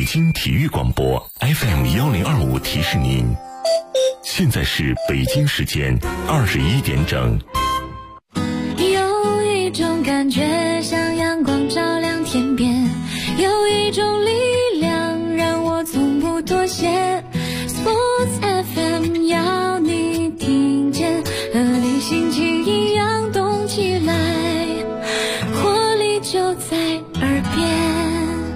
京体育广播 FM1025提示您，现在是北京时间21点整。 有一种感觉像阳光照亮天边，有一种力量让我从不妥协。Sports FM 要你听见，和你心情一样动起来，活力就在耳边。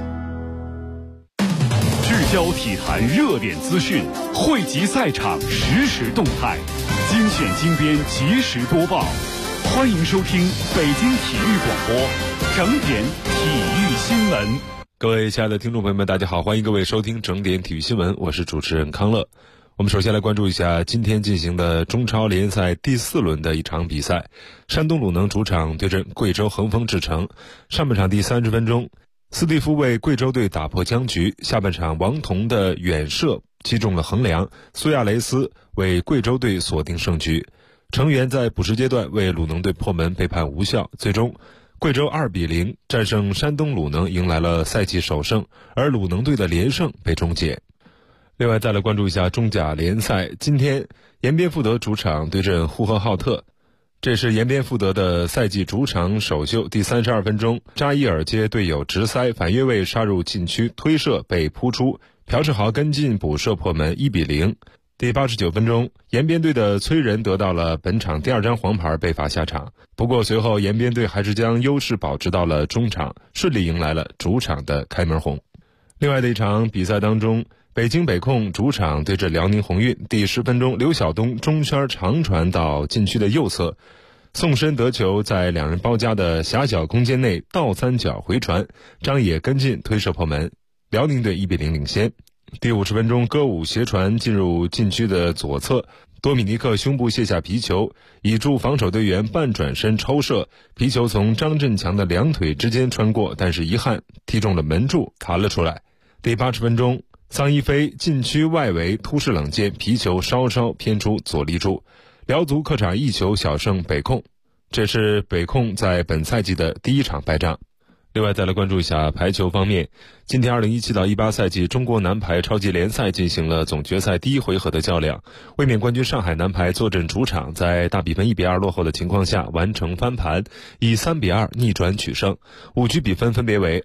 聚焦体坛热点资讯，汇集赛场实时动态，精选精编及时播报。欢迎收听北京体育广播整点体育新闻。 各位亲爱的听众朋友们，大家好，欢迎各位收听整点体育新闻，我是主持人康乐。我们首先来关注一下今天进行的中超联赛第4轮的一场比赛，山东鲁能主场对阵贵州恒丰智诚。上半场第30分钟，斯蒂夫为贵州队打破僵局，下半场王彤的远射击中了横梁，苏亚雷斯为贵州队锁定胜局。成员在补时阶段为鲁能队破门被判无效，最终贵州2-0战胜山东鲁能，迎来了赛季首胜，而鲁能队的连胜被终结。另外再来关注一下中甲联赛，今天延边富德主场对阵呼和浩特，这是延边富德的赛季主场首秀。第32分钟，扎伊尔接队友直塞反越位杀入禁区，推射被扑出，朴世豪跟进补射破门，1-0。第89分钟，延边队的崔仁得到了本场第2张黄牌，被罚下场。不过随后延边队还是将优势保持到了中场，顺利迎来了主场的开门红。另外的一场比赛当中，北京北控主场对阵辽宁宏运，第10分钟，刘晓东中圈长传到禁区的右侧，送身得球，在两人包夹的狭小空间内倒三角回传，张野跟进推射破门，辽宁队1-0领先。第50分钟，歌舞斜传进入禁区的左侧，多米尼克胸部卸下皮球，倚助防守队员半转身抽射，皮球从张振强的两腿之间穿过，但是遗憾踢中了门柱，弹了出来。第80分钟，桑一飞禁区外围突施冷箭，皮球稍稍偏出左立柱，辽足客场1球小胜北控，这是北控在本赛季的第1场败仗。另外再来关注一下排球方面，今天2017到18赛季中国男排超级联赛进行了总决赛第1回合的较量，卫冕冠军上海男排坐镇主场，在大比分1-2落后的情况下完成翻盘，以3-2逆转取胜。5局比分分别为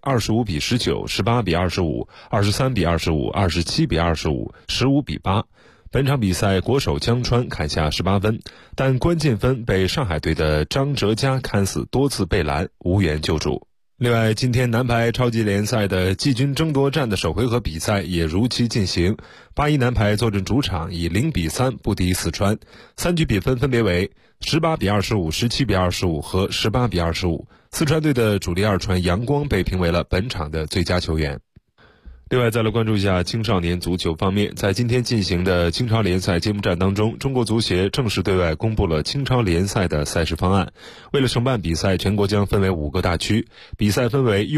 25-19、18-25、23-25、27-25、15-8。本场比赛国手江川砍下18分，但关键分被上海队的张哲嘉看似多次被拦，无缘救主。另外，今天男排超级联赛的季军争夺战的首回合比赛也如期进行。81男排坐镇主场，以0-3不敌四川，3局比分分别为18-25、17-25和18-25。四川队的主力二传杨光被评为了本场的最佳球员。另外再来关注一下青少年足球方面，在今天进行的青超联赛揭幕战当中，中国足协正式对外公布了青超联赛的赛事方案。为了承办比赛，全国将分为5个大区，比赛分为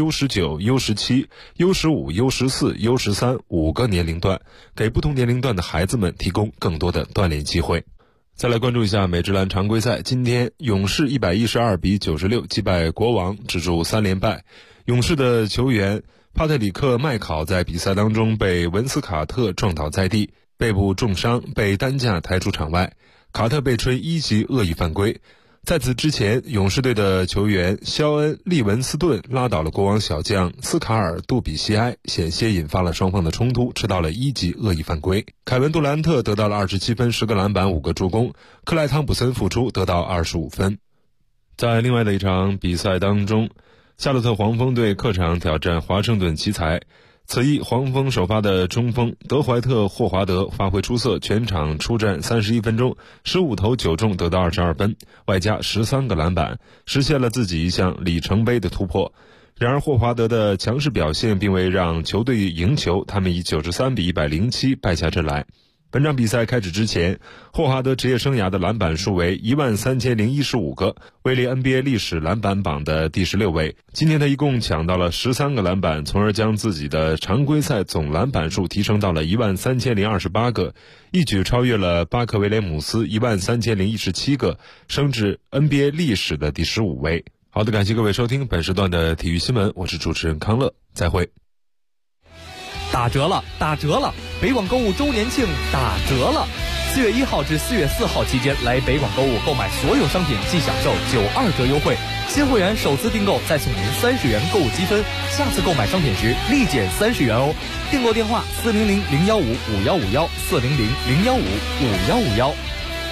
U19、U17、U15、U14、U13 5个年龄段，给不同年龄段的孩子们提供更多的锻炼机会。再来关注一下美职篮常规赛，今天勇士112-96击败国王，止住3连败。勇士的球员帕特里克·麦考在比赛当中被文斯卡特撞倒在地，背部重伤，被担架抬出场外。卡特被吹1级恶意犯规。在此之前，勇士队的球员肖恩·利文斯顿拉倒了国王小将斯卡尔·杜比西埃，险些引发了双方的冲突，吃到了1级恶意犯规。凯文·杜兰特得到了27分、10个篮板、5个助攻。克莱·汤普森复出得到25分。在另外的一场比赛当中，夏洛特黄蜂队客场挑战华盛顿奇才，此役黄蜂首发的中锋德怀特·霍华德发挥出色，全场出战31分钟，15投9中，得到22分，外加13个篮板，实现了自己一项里程碑的突破。然而霍华德的强势表现并未让球队赢球，他们以93-107败下阵来。本场比赛开始之前，霍华德职业生涯的篮板数为13015个，位列 NBA 历史篮板榜的第16位。今天他一共抢到了13个篮板，从而将自己的常规赛总篮板数提升到了13028个，一举超越了巴克威廉姆斯13017个，升至 NBA 历史的第15位。好的，感谢各位收听本时段的体育新闻，我是主持人康乐，再会。 打折了，打折了！北广购物周年庆打折了！4月1号至4月4号期间来北广购物购买所有商品即享受92折优惠，新会员首次订购再送您30元购物积分，下次购买商品时立减30元哦。订购电话400-015-5151，400-015-5151。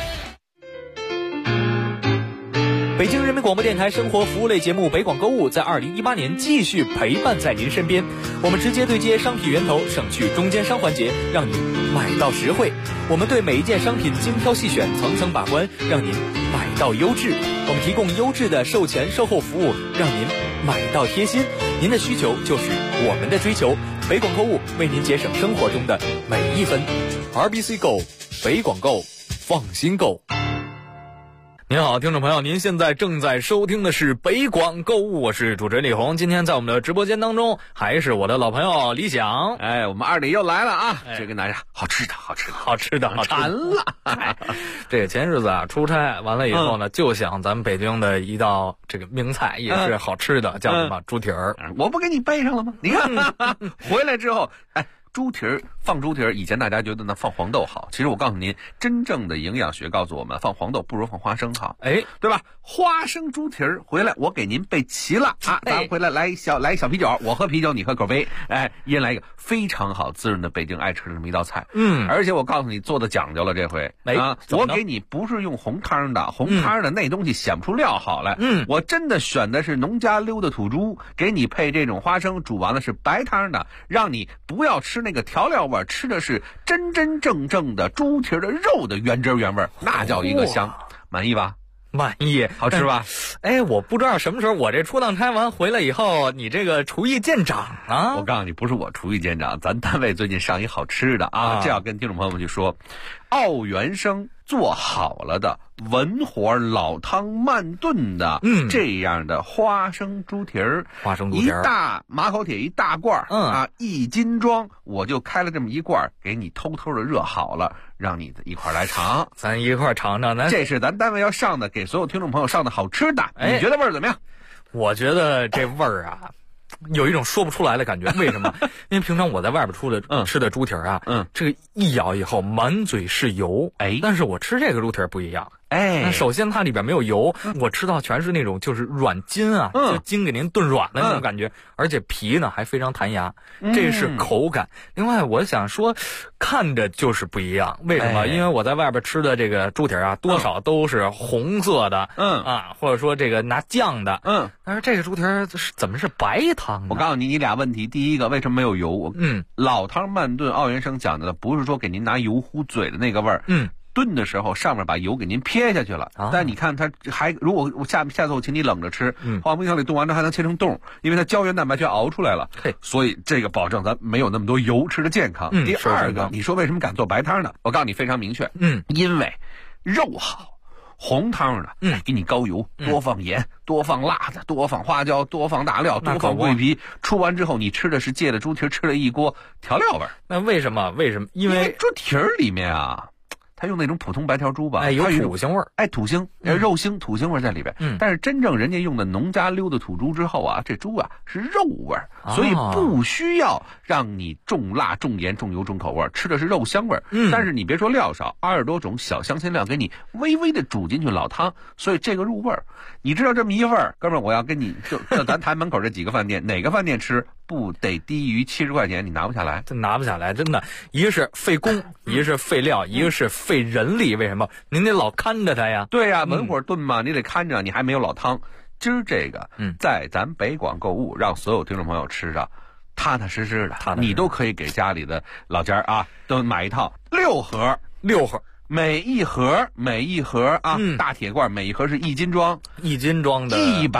北京人民广播电台生活服务类节目北广购物在2018年继续陪伴在您身边，我们直接对接商品源头，省去中间商环节，让您买到实惠。我们对每一件商品精挑细选，层层把关，让您买到优质。我们提供优质的售前售后服务，让您买到贴心。您的需求就是我们的追求，北广购物为您节省生活中的每一分。RBC Go， 北广购，放心购。您好，听众朋友，您现在正在收听的是北广购物，我是主持人李红。今天在我们的直播间当中，还是我的老朋友李想。 我们二里又来了啊！这跟大家好吃的馋了。 这个前日子啊，出差完了以后呢，就想咱们北京的一道这个名菜，也是好吃的，叫什么猪蹄儿。 我不给你背上了吗？你看回来之后，猪蹄儿放猪蹄儿，以前大家觉得呢放黄豆好，其实我告诉您，真正的营养学告诉我们，放黄豆不如放花生好，对吧？花生猪蹄儿回来，我给您备齐了啊！咱回来来一小啤酒，我喝啤酒，你喝口杯，一人来一个非常好滋润的北京爱吃的这么一道菜。而且我告诉你做的讲究了，这回我给你不是用红汤的，红汤的那东西显不出料好来。我真的选的是农家溜的土猪，给你配这种花生，煮完了是白汤的，让你不要吃那个调料味，吃的是真真正正的猪蹄的肉的原汁原味，那叫一个香。满意吧？ 满意， 好吃吧？ 我不知道什么时候我这出趟差完回来以后，你这个厨艺见长啊！ 我告诉你，不是我厨艺见长，咱单位最近上一好吃的啊！这要跟听众朋友们去说，奥元生做好了的文火老汤慢炖的，这样的花生猪蹄儿，一大马口铁一大罐，1斤装，我就开了这么一罐，给你偷偷的热好了，让你一块来尝， 咱一块尝尝。 这是咱单位要上的，给所有听众朋友上的好吃的，你觉得味儿怎么样？ 我觉得这味儿啊，有一种说不出来的感觉。为什么？因为平常我在外边吃的猪蹄儿啊，这个一咬以后满嘴是油，但是我吃这个猪蹄儿不一样。首先它里边没有油，我吃到全是那种就是软筋啊，就筋给您炖软了那种感觉，而且皮呢还非常弹牙，这是口感。另外我想说，看着就是不一样，为什么？因为我在外边吃的这个猪蹄儿啊，多少都是红色的，或者说这个拿酱的，但是这个猪蹄儿怎么是白汤呢？ 我告诉你俩问题，第一个为什么没有油？老汤慢炖，奥元生讲的不是说给您拿油糊嘴的那个味儿，炖的时候上面把油给您撇下去了，但你看它还，如果我下次我请你冷着吃，放冰箱里冻完之后还能切成冻，因为它胶原蛋白全熬出来了，所以这个保证咱没有那么多油，吃的健康。第二个，你说为什么敢做白汤呢？我告诉你非常明确，因为肉好。红汤的，给你高油，多放盐，多放辣子，多放花椒，多放大料，多放桂皮。出完之后，你吃的是借了猪蹄吃了一锅调料味儿。 那为什么？因为猪蹄儿里面啊，它用那种普通白条猪吧， 有土腥味儿， 土腥，肉腥、土腥味在里边。但是真正人家用的农家溜的土猪之后啊，这猪啊是肉味儿，所以不需要让你重辣、重盐、重油、重口味儿，吃的是肉香味儿。但是你别说料少，20多种小香辛料给你微微的煮进去老汤，所以这个入味儿。你知道这么一味儿，哥们儿，我要跟你就咱台门口这几个饭店，哪个饭店吃不得低于70块钱？你拿不下来， 真拿不下来，真的。一个是费工，一个是费料，一个是费人力。为什么？您得老看着它呀。 对呀，文火炖嘛，你得看着，你还没有老汤。今儿这个，在咱北广购物，让所有听众朋友吃上踏踏实实的，你都可以给家里的老家啊，都买一套6盒，每一盒啊，大铁罐，每一盒是1斤装 ，1斤装的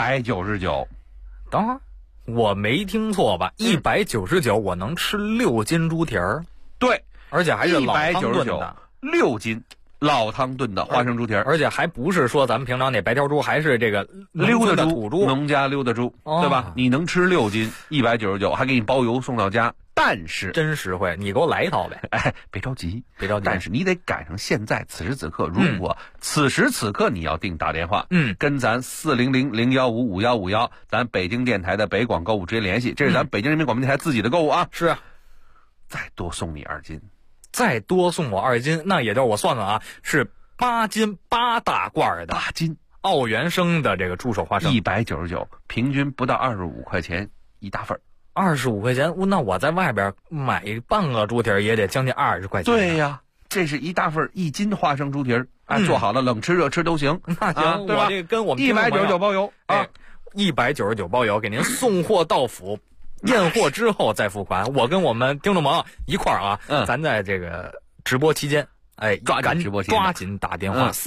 199。 等会儿，我没听错吧？199，我能吃6斤猪蹄儿？ 对， 而且还是老汤炖的 ，6斤。老汤炖的花生猪蹄儿， 而且还不是说咱们平常那白条猪，还是这个溜的土猪， 农家溜的猪，对吧？你能吃6斤，199，还给你包邮送到家。但是真实惠，你给我来一套呗！ 别着急。但是你得赶上现在此时此刻，如果此时此刻你要定打电话，跟咱400-015-5151，咱北京电台的北广购物直接联系，这是咱北京人民广播电台自己的购物啊。 是。 再多送你2斤， 再多送我2斤，那也就是我算算啊，是8斤8大罐的 8斤奥原生的这个猪手花生 ，199，平均不到25块钱一大份 ，25块钱，那我在外边买半个猪蹄也得将近20块钱。 对呀，这是一大份1斤花生猪蹄做好了冷吃热吃都行。 那行， 对吧？ 我这跟我们 199包邮 ，199包邮，给您送货到府。验货之后再付款，我跟我们听众朋友一块儿啊，咱在这个直播期间， 抓紧直播期间， 抓紧打电话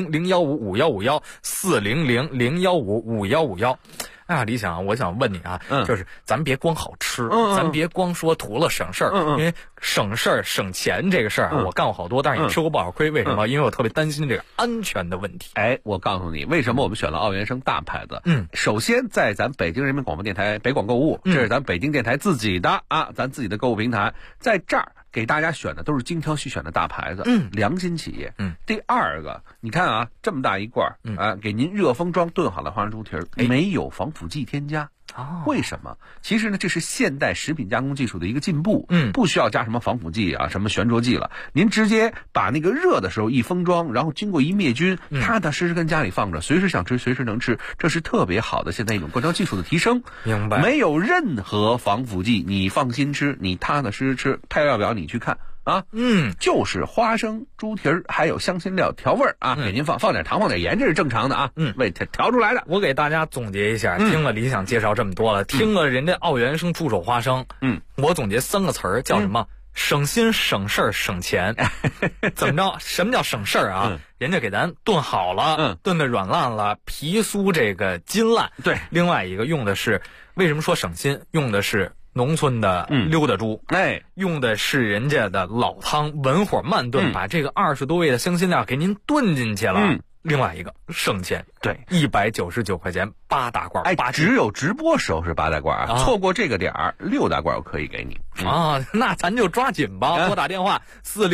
400-015-5151，400-015-5151。李想，我想问你啊，就是咱别光好吃，咱别光说图了省事儿，因为省事儿省钱这个事儿，我干过好多，但是也吃过不少亏。为什么？因为我特别担心这个安全的问题。 我告诉你，为什么我们选了奥原生大牌子？首先在咱北京人民广播电台北广购物，这是咱北京电台自己的咱自己的购物平台，在这儿给大家选的都是精挑细选的大牌子，良心企业。第二个，你看啊，这么大一罐给您热封装炖好的花生猪蹄没有防腐剂添加。为什么？其实呢，这是现代食品加工技术的一个进步，不需要加什么防腐剂啊，什么悬浊剂了，您直接把那个热的时候一封装，然后经过一灭菌，踏踏实实跟家里放着，随时想吃随时能吃，这是特别好的现在一种灌装技术的提升。 明白？没有任何防腐剂，你放心吃，你踏踏实实吃，配料表你去看。就是花生猪蹄还有香辛料调味给您放点糖放点盐，这是正常的为调出来的。 我给大家总结一下，听了李想介绍这么多了，听了人家奥原生猪手花生，我总结3个词儿，叫什么？省心省事儿省钱。怎么着？什么叫省事儿人家给咱炖好了，炖的软烂了，皮酥这个筋烂。 对， 另外一个用的是，为什么说省心？用的是农村的溜达猪，用的是人家的老汤，文火慢炖，把这个20多味的香辛料给您炖进去了。另外一个省钱， 对 ，199块钱8大罐，8 只有直播时候是8大罐错过这个点儿6大罐我可以给你那咱就抓紧吧，拨打电话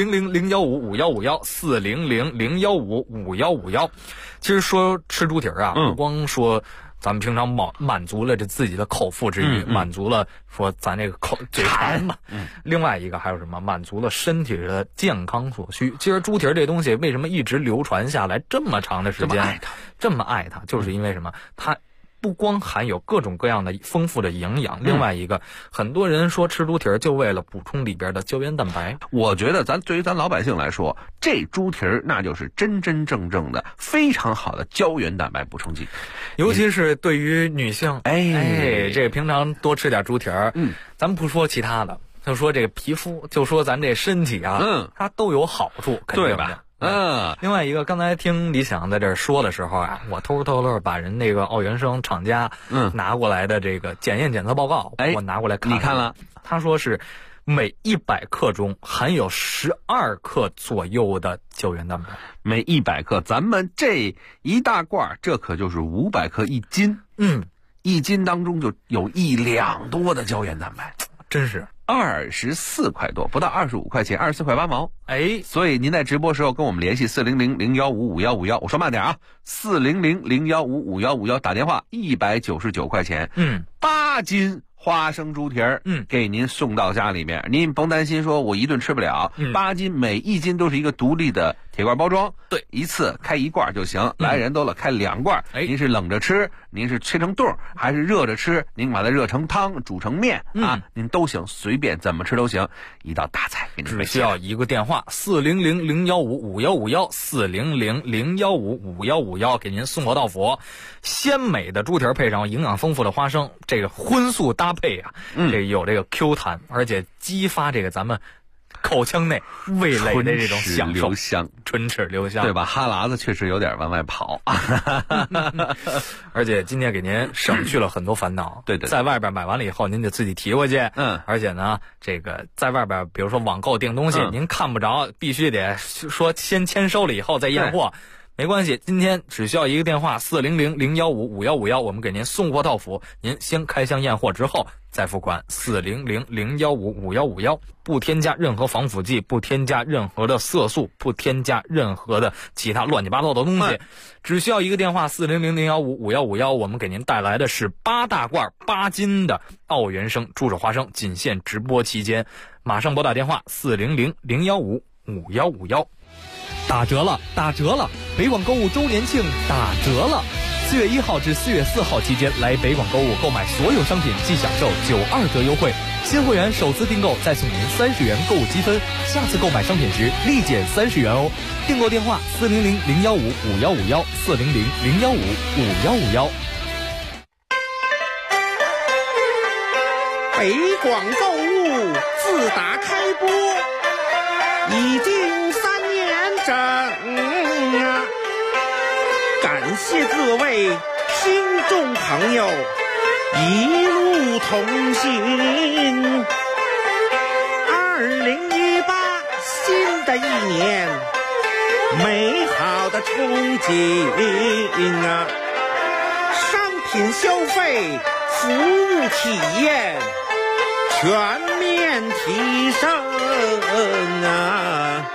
400-015-5151，400-015-5151。其实说吃猪蹄不光说咱们平常满足了这自己的口腹之欲，满足了说咱这个嘴馋嘛。另外一个还有什么？满足了身体的健康所需。其实猪蹄这东西为什么一直流传下来这么长的时间，这么爱它，就是因为什么？它不光含有各种各样的丰富的营养，另外一个，很多人说吃猪蹄就为了补充里边的胶原蛋白。 我觉得对于咱老百姓来说，这猪蹄那就是真真正正的非常好的胶原蛋白补充剂， 尤其是对于女性，这个平常多吃点猪蹄咱们不说其他的，就说这个皮肤，就说咱这身体它都有好处， 对吧？ 另外一个，刚才听李想在这说的时候我偷偷把人那个奥原生厂家拿过来的这个检验检测报告，我拿过来看。 你看了？ 他说是每100克中含有12克左右的胶原蛋白。 每100克，咱们这一大罐，这可就是500克1斤。1斤当中就有1两多的胶原蛋白， 真是。 24块多，不到25块钱，24块8毛。所以您在直播时候跟我们联系400-015-5151，我说慢点400-015-5151，打电话199块钱，8斤花生猪蹄给您送到家里面，您甭担心说我一顿吃不了，8斤每1斤都是一个独立的铁罐包装， 对， 一次开1罐就行，来人多了开2罐，您是冷着吃，您是切成冻，还是热着吃，您把它热成汤煮成面您都行，随便怎么吃都行，一道大菜给您。 只需要一个电话400-015-5151，400-015-5151，给您送货到府。鲜美的猪蹄配上营养丰富的花生，这个荤素搭配这有这个 Q 弹，而且激发这个咱们口腔内味蕾的这种享受，唇齿留香， 对吧？哈喇子确实有点往外跑而且今天给您省去了很多烦恼。 对， 在外边买完了以后，您得自己提回去。而且呢，这个在外边，比如说网购订东西，您看不着，必须得说先签收了以后再验货。 没关系，今天只需要一个电话400-015-5151，我们给您送货到府，您先开箱验货之后再付款。400-015-5151，不添加任何防腐剂，不添加任何的色素，不添加任何的其他乱七八糟的东西，只需要一个电话400-015-5151，我们给您带来的是8大罐8斤的奥原生猪手花生，仅限直播期间，马上拨打电话400-015-5151。 打折了，打折了！北广购物周年庆打折了！4月1号至4月4号期间，来北广购物购买所有商品即享受92折优惠，新会员首次订购再送您30元购物积分，下次购买商品时立减30元哦。订购电话400-015-5151 400-015-5151。 北广购物自打开播已经3年整啊！感谢各位听众朋友一路同行。2018新的一年，美好的憧憬啊！商品消费，服务体验全面提升啊！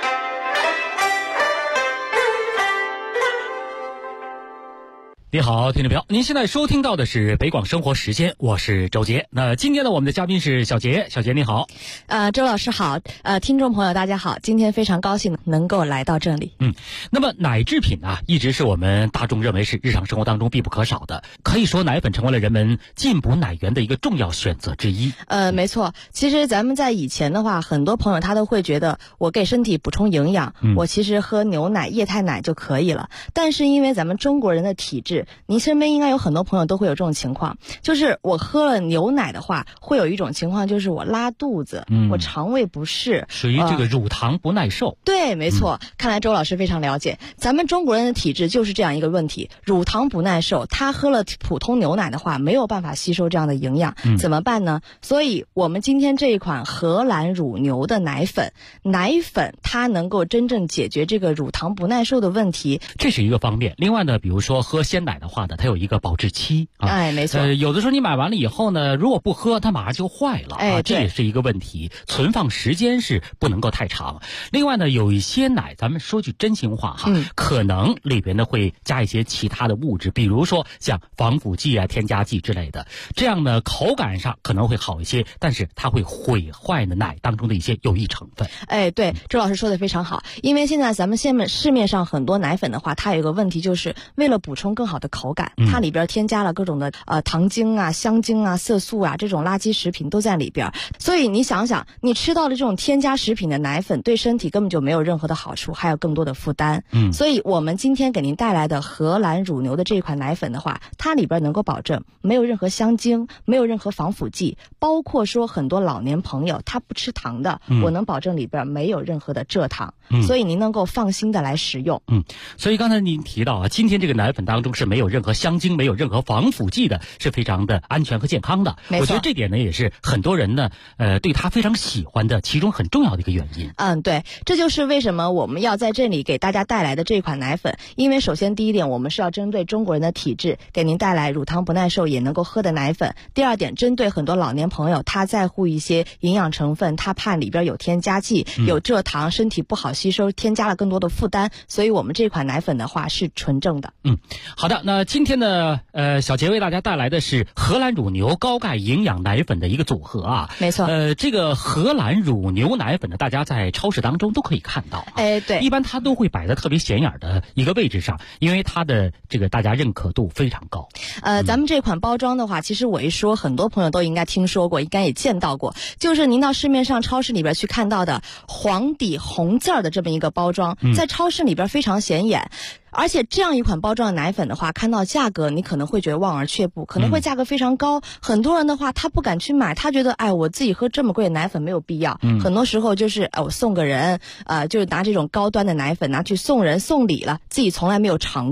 你好，听众朋友，您现在收听到的是北广生活时间，我是周杰。那今天呢，我们的嘉宾是小杰，小杰你好。 周老师好，听众朋友大家好，今天非常高兴能够来到这里。 那么奶制品啊，一直是我们大众认为是日常生活当中必不可少的，可以说奶粉成为了人们进补奶源的一个重要选择之一。 没错，其实咱们在以前的话，很多朋友他都会觉得我给身体补充营养，我其实喝牛奶、液态奶就可以了。但是因为咱们中国人的体质，您身边应该有很多朋友都会有这种情况，就是我喝了牛奶的话，会有一种情况就是我拉肚子，我肠胃不适， 属于这个乳糖不耐受。 对，没错，看来周老师非常了解，咱们中国人的体质就是这样一个问题，乳糖不耐受，他喝了普通牛奶的话，没有办法吸收这样的营养，怎么办呢？所以我们今天这一款荷兰乳牛的奶粉它能够真正解决这个乳糖不耐受的问题， 这是一个方面。另外呢，比如说喝鲜奶的话呢，它有一个保质期啊， 没错。 有的时候你买完了以后呢，如果不喝，它马上就坏了这也是一个问题，存放时间是不能够太长。另外呢，有一些奶，咱们说句真心话哈，可能里边呢会加一些其他的物质，比如说像防腐剂啊、添加剂之类的，这样呢口感上可能会好一些，但是它会毁坏呢奶当中的一些有益成分。 对，周老师说的非常好，因为现在咱们市面上很多奶粉的话，它有一个问题，就是为了补充更好的口感，它里边添加了各种的糖精啊、香精啊、色素啊，这种垃圾食品都在里边。所以你想想，你吃到了这种添加食品的奶粉，对身体根本就没有任何的好处，还有更多的负担。所以我们今天给您带来的荷兰乳牛的这款奶粉的话，它里边能够保证没有任何香精，没有任何防腐剂，包括说很多老年朋友他不吃糖的，我能保证里边没有任何的蔗糖，所以您能够放心的来食用。 所以刚才您提到啊，今天这个奶粉当中是没有任何香精、没有任何防腐剂的，是非常的安全和健康的。我觉得这点呢，也是很多人呢，对它非常喜欢的其中很重要的一个原因。 对，这就是为什么我们要在这里给大家带来的这款奶粉。因为首先第一点，我们是要针对中国人的体质，给您带来乳糖不耐受也能够喝的奶粉。第二点，针对很多老年朋友，他在乎一些营养成分，他怕里边有添加剂、有蔗糖，身体不好吸收，添加了更多的负担，所以我们这款奶粉的话是纯正的。 好的，那今天呢，小杰为大家带来的是荷兰乳牛高钙营养奶粉的一个组合啊。 没错。 这个荷兰乳牛奶粉呢，大家在超市当中都可以看到对， 一般它都会摆在特别显眼的一个位置上，因为它的这个大家认可度非常高。 咱们这款包装的话，其实我一说，很多朋友都应该听说过，应该也见到过，就是您到市面上超市里边去看到的黄底红字的这么一个包装，在超市里边非常显眼。而且这样一款包装的奶粉的话，看到价格你可能会觉得望而却步，可能会价格非常高，很多人的话他不敢去买，他觉得我自己喝这么贵的奶粉没有必要。很多时候就是我送个人，就是拿这种高端的奶粉拿去送人送礼了，自己从来没有尝过。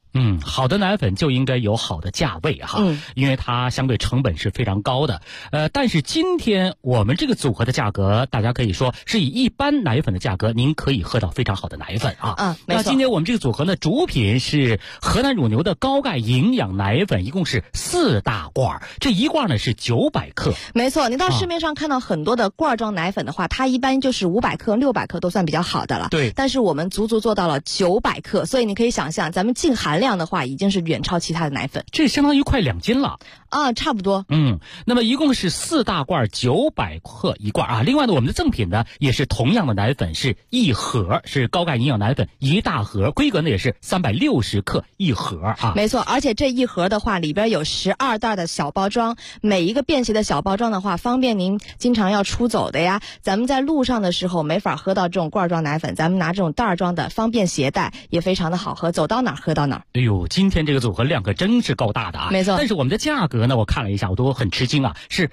好的奶粉就应该有好的价位哈，因为它相对成本是非常高的。但是今天我们这个组合的价格，大家可以说是以一般奶粉的价格，您可以喝到非常好的奶粉啊。 没错。 那今天我们这个组合呢，主品是河南乳牛的高钙营养奶粉，一共是4大罐，这一罐呢是900克。 没错，你到市面上看到很多的罐装奶粉的话，它一般就是500克、600克都算比较好的了。 对。 但是我们足足做到了900克，所以你可以想象，咱们净含量的话，已经是远超其他的奶粉。 这相当于快2斤了。 差不多。 那么一共是4大罐，900克一罐啊。另外呢，我们的赠品呢也是同样的奶粉，是一盒，是高钙营养奶粉1大盒，规格呢也是360克一盒啊。 没错，而且这一盒的话，里边有12袋的小包装，每一个便携的小包装的话，方便您经常要出走的呀。咱们在路上的时候没法喝到这种罐装奶粉，咱们拿这种袋装的，方便携带，也非常的好喝，走到哪儿喝到哪儿。 哎呦，今天这个组合量可真是够大的啊！ 没错。 但是我们的价格呢，我看了一下，我都很吃惊啊，是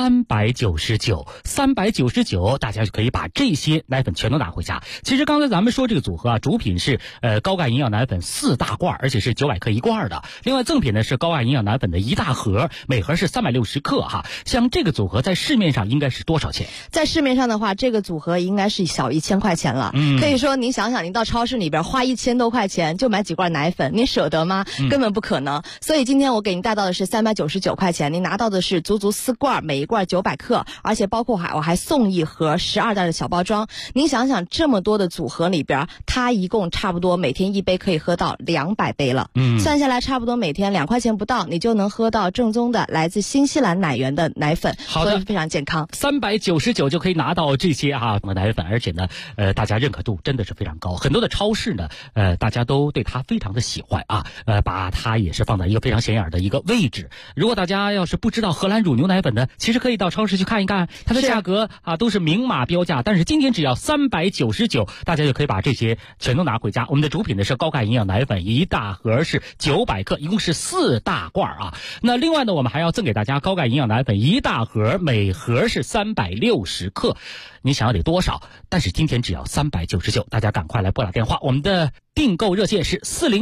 399，大家就可以把这些奶粉全都拿回家。其实刚才咱们说这个组合啊，主品是高钙营养奶粉4大罐，而且是900克一罐的。另外赠品呢是高钙营养奶粉的1大盒，每盒是360克哈。像这个组合在市面上应该是多少钱？ 在市面上的话，这个组合应该是小1000块钱了。可以说您想想，您到超市里边花1000多块钱就买几罐奶粉，您舍得吗？根本不可能。所以今天我给您带到的是399块钱，您拿到的是足足4罐，每一罐900克，而且包括我还送一盒12袋的小包装。您想想，这么多的组合里边，它一共差不多每天一杯可以喝到200杯了。算下来差不多每天2块钱不到，你就能喝到正宗的来自新西兰奶源的奶粉。 好的， 非常健康。 399就可以拿到这些奶粉，而且呢，大家认可度真的是非常高。很多的超市呢，大家都对它非常的喜欢啊，把它也是放在一个非常显眼的一个位置。如果大家要是不知道荷兰乳牛奶粉呢，其实可以到超市去看一看，它的价格都是明码标价。但是今天只要399，大家就可以把这些全都拿回家。我们的主品呢是高钙营养奶粉1大盒是900克，一共是4大罐啊。那另外呢，我们还要赠给大家高钙营养奶粉1大盒，每盒是360克。你想要得多少？但是今天只要399，大家赶快来拨打电话，我们的订购热线是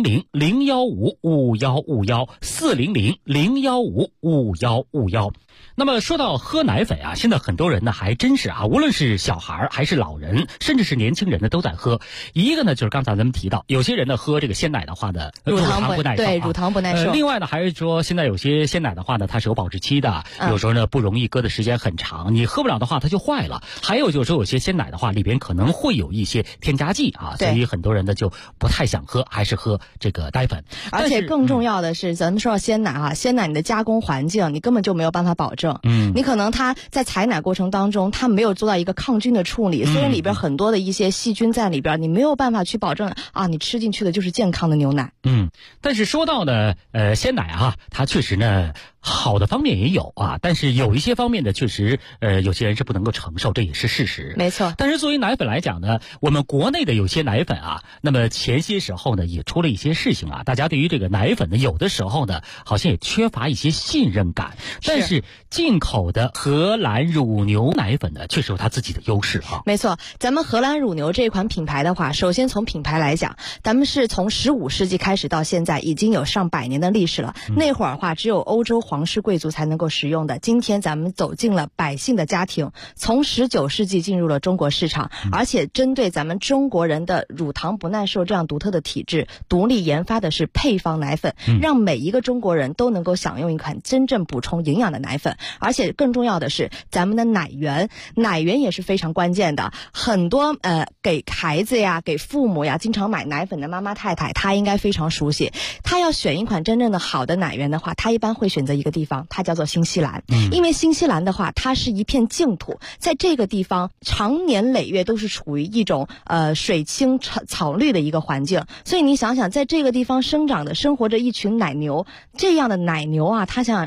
400-015-5151，400-015-5151。那么说到喝奶粉啊，现在很多人呢还真是无论是小孩还是老人，甚至是年轻人呢都在喝。一个呢就是刚才咱们提到，有些人呢喝这个鲜奶的话呢，乳糖不耐受， 对，乳糖不耐受。 另外呢还是说现在有些鲜奶的话呢，它是有保质期的，有时候呢不容易搁的时间很长，你喝不了的话它就坏了。还有就是说有些鲜奶的话里边可能会有一些添加剂啊，所以很多人呢就不太想喝，还是喝这个奶粉。 而且更重要的是，咱们说到鲜奶鲜奶你的加工环境你根本就没有办法保证。你可能它在采奶过程当中它没有做到一个抗菌的处理，虽然里边很多的一些细菌在里边，你没有办法去保证你吃进去的就是健康的牛奶。 但是说到呢鲜奶它确实呢好的方面也有但是有一些方面呢确实有些人是不能够承受，这也是事实。 没错。 但是作为奶粉来讲呢，我们国内的有些奶粉那么前些时候呢也出了一些事情大家对于这个奶粉呢有的时候呢好像也缺乏一些信任感。但是进口的荷兰乳牛奶粉呢确实有它自己的优势没错，咱们荷兰乳牛这款品牌的话，首先从品牌来讲，咱们是从15世纪开始到现在已经有上百年的历史了。那会儿的话只有欧洲皇室贵族才能够使用的，今天咱们走进了百姓的家庭，从19世纪进入了中国市场，而且针对咱们中国人的乳糖不耐受这样独特的体质，独立研发的是配方奶粉，让每一个中国人都能够享用一款真正补充营养的奶粉。而且更重要的是咱们的奶源也是非常关键的。很多给孩子呀给父母呀经常买奶粉的妈妈太太，她应该非常熟悉，她要选一款真正的好的奶源的话，她一般会选择一个地方，它叫做新西兰。因为新西兰的话它是一片净土，在这个地方长年累月都是处于一种水清草绿的一个环境，所以你想想在这个地方生活着一群奶牛，这样的奶牛它想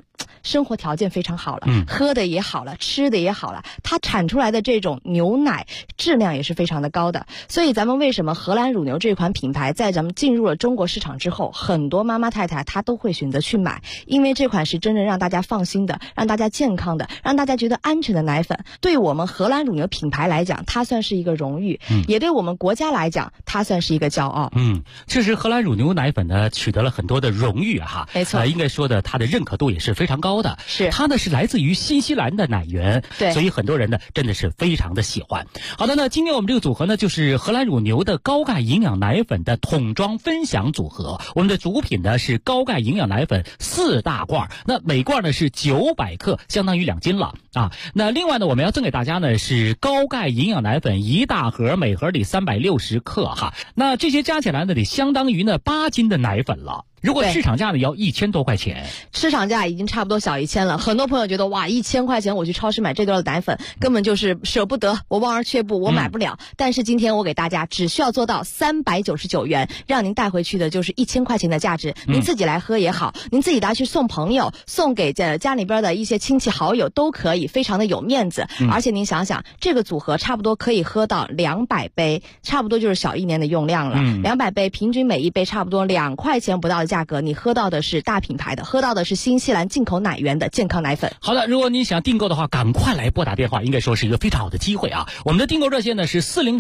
生活条件非常好了，喝的也好了，吃的也好了，它产出来的这种牛奶质量也是非常的高的。所以咱们为什么荷兰乳牛这款品牌在咱们进入了中国市场之后，很多妈妈太太她都会选择去买，因为这款是真正让大家放心的，让大家健康的，让大家觉得安全的奶粉。对我们荷兰乳牛品牌来讲，它算是一个荣誉，也对我们国家来讲，它算是一个骄傲。 确实荷兰乳牛奶粉呢取得了很多的荣誉哈， 没错， 应该说的它的认可度也是非常高的。 是， 它呢是来自于新西兰的奶源， 对， 所以很多人呢真的是非常的喜欢。好的，那今天我们这个组合呢就是荷兰乳牛的高钙营养奶粉的桶装分享组合。我们的主品呢是高钙营养奶粉4大罐，那每罐呢是900克，相当于2斤了啊。那另外呢，我们要赠给大家呢是高钙营养奶粉1大盒，每盒里360克哈。那这些加起来呢，得相当于呢8斤的奶粉了。如果市场价呢要1000多块钱， 市场价已经差不多小1000了。很多朋友觉得哇，1000块钱我去超市买这袋奶粉根本就是舍不得，我望而却步，我买不了。但是今天我给大家只需要做到399元，让您带回去的就是1000块钱的价值。您自己来喝也好，您自己拿去送朋友，送给家里边的一些亲戚好友都可以，非常的有面子。而且您想想，这个组合差不多可以喝到200杯，差不多就是小1年的用量了。200杯，平均每一杯差不多2块钱不到的价格，你喝到的是大品牌的，喝到的是新西兰进口奶源的健康奶粉。 好的，如果你想订购的话，赶快来拨打电话，应该说是一个非常好的机会啊。我们的订购热线呢是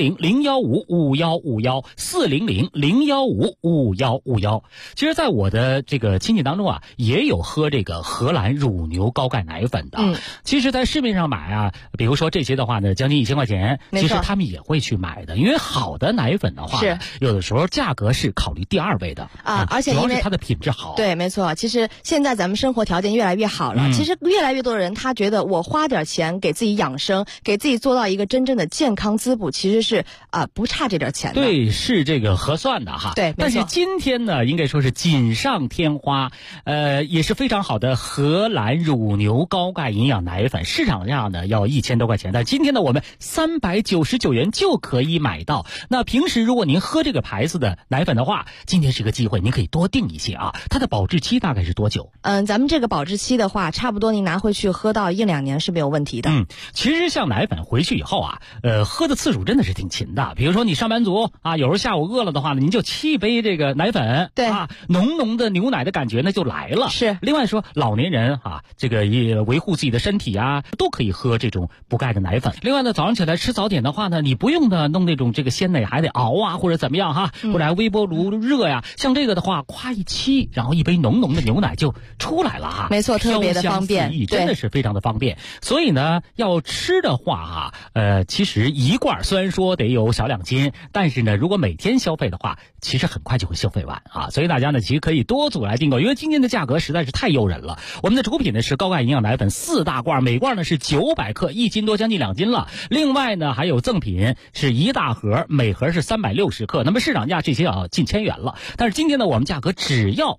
400-015-5151，400-015-5151。其实在我的这个亲戚当中啊，也有喝这个荷兰乳牛高钙奶粉的。其实在市面上买啊，比如说这些的话呢，将近1000块钱，其实他们也会去买的，因为好的奶粉的话呢，有的时候价格是考虑第2位的啊。 而且因为它的品质好， 对，没错。其实现在咱们生活条件越来越好了，其实越来越多的人他觉得我花点钱给自己养生，给自己做到一个真正的健康滋补，其实是不差这点钱的。 对，是这个合算的哈。 对， 但是今天呢，应该说是锦上添花，也是非常好的荷兰乳牛高钙营养奶粉，市场价呢要1000多块钱，但今天呢我们399元就可以买到。那平时如果您喝这个牌子的奶粉的话，今天是个机会，您可以多订一些啊。它的保质期大概是多久？ 咱们这个保质期的话，差不多您拿回去喝到1-2年是没有问题的。 其实像奶粉回去以后啊，喝的次数真的是挺勤的。比如说你上班族啊，有时候下午饿了的话呢，您就沏一杯这个奶粉， 对啊，浓浓的牛奶的感觉呢就来了。 是。 另外说老年人啊，这个也维护自己的身体啊，都可以喝这种补钙的奶粉。另外呢，早上起来吃早点的话呢，你不用的弄那种这个鲜奶还得熬啊，或者怎么样哈，或者还微波炉热呀。像这个的话，夸一沏，然后一杯浓浓的牛奶就出来了哈。 没错，特别的方便， 真的是非常的方便。所以呢，要吃的话其实一罐虽然说得有小2斤，但是呢，如果每天消费的话，其实很快就会消费完啊。所以大家呢，其实可以多组来订购，因为今天的价格实在是太诱人了。我们的主品呢是高钙营养奶粉4大罐，每罐呢是900克，1斤多，将近2斤了。另外呢，还有赠品是1大盒，每盒是360克。那么市场价这些近1000元了，但是今天呢，我们价格只要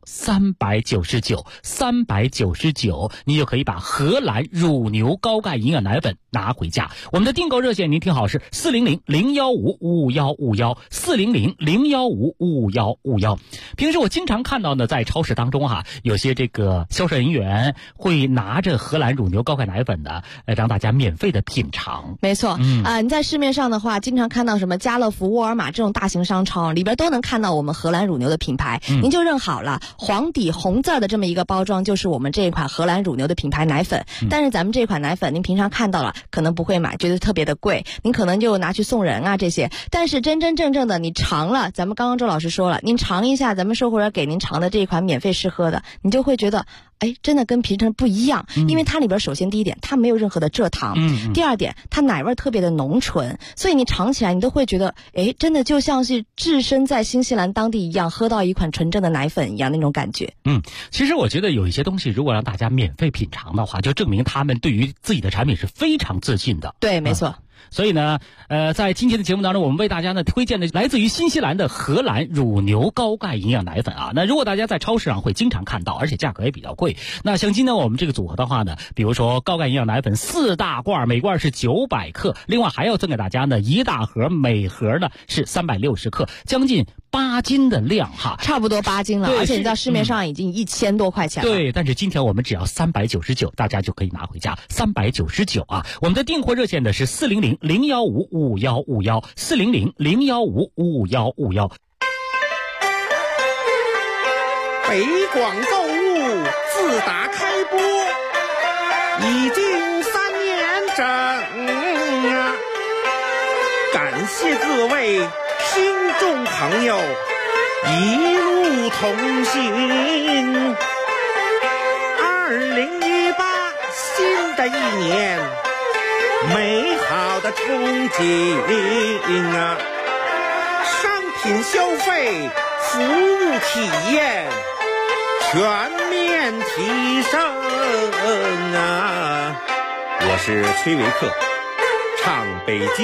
399，你就可以把荷兰乳牛高钙营养奶粉拿回家。我们的订购热线您听好是400-015-5151，400-015-5151。平时我经常看到呢，在超市当中有些这个销售人员会拿着荷兰乳牛高钙奶粉的，让大家免费的品尝。 没错，你在市面上的话，经常看到什么家乐福、沃尔玛这种大型商超里边都能看到我们荷兰乳牛的品牌，您就认好了，黄底红字的这么一个包装就是我们这一款荷兰乳牛的品牌奶粉。但是咱们这款奶粉您平常看到了可能不会买，觉得特别的贵，您可能就拿去送人啊这些。但是真真正正的你尝了，咱们刚刚周老师说了，您尝一下咱们售货员给您尝的这一款免费试喝的，你就会觉得真的跟平常不一样。因为它里边首先第一点它没有任何的蔗糖，第二点它奶味特别的浓醇，所以你尝起来你都会觉得真的就像是置身在新西兰当地一样，喝到一款纯正的奶粉一样那种感觉。 其实我觉得有一些东西如果让大家免费品尝的话，就证明他们对于自己的产品是非常自信的。 对，没错。 所以呢，在今天的节目当中，我们为大家呢推荐的来自于新西兰的荷兰乳牛高钙营养奶粉啊。那如果大家在超市上会经常看到，而且价格也比较贵。那像今天我们这个组合的话呢，比如说高钙营养奶粉4大罐，每罐是900克，另外还要赠给大家呢1大盒，每盒呢是360克，将近8斤的量哈， 差不多8斤了，而且你到市面上已经1000多块钱了。 对，但是今天我们只要399，大家就可以拿回家，399啊！我们的订货热线呢是400-015-5151，400-015-5151。 北广购物自打开播已经3年整啊，感谢各位听众朋友一路同行。2018新的一年，美好的憧憬啊！商品消费，服务体验全面提升啊！我是崔维克，唱北京。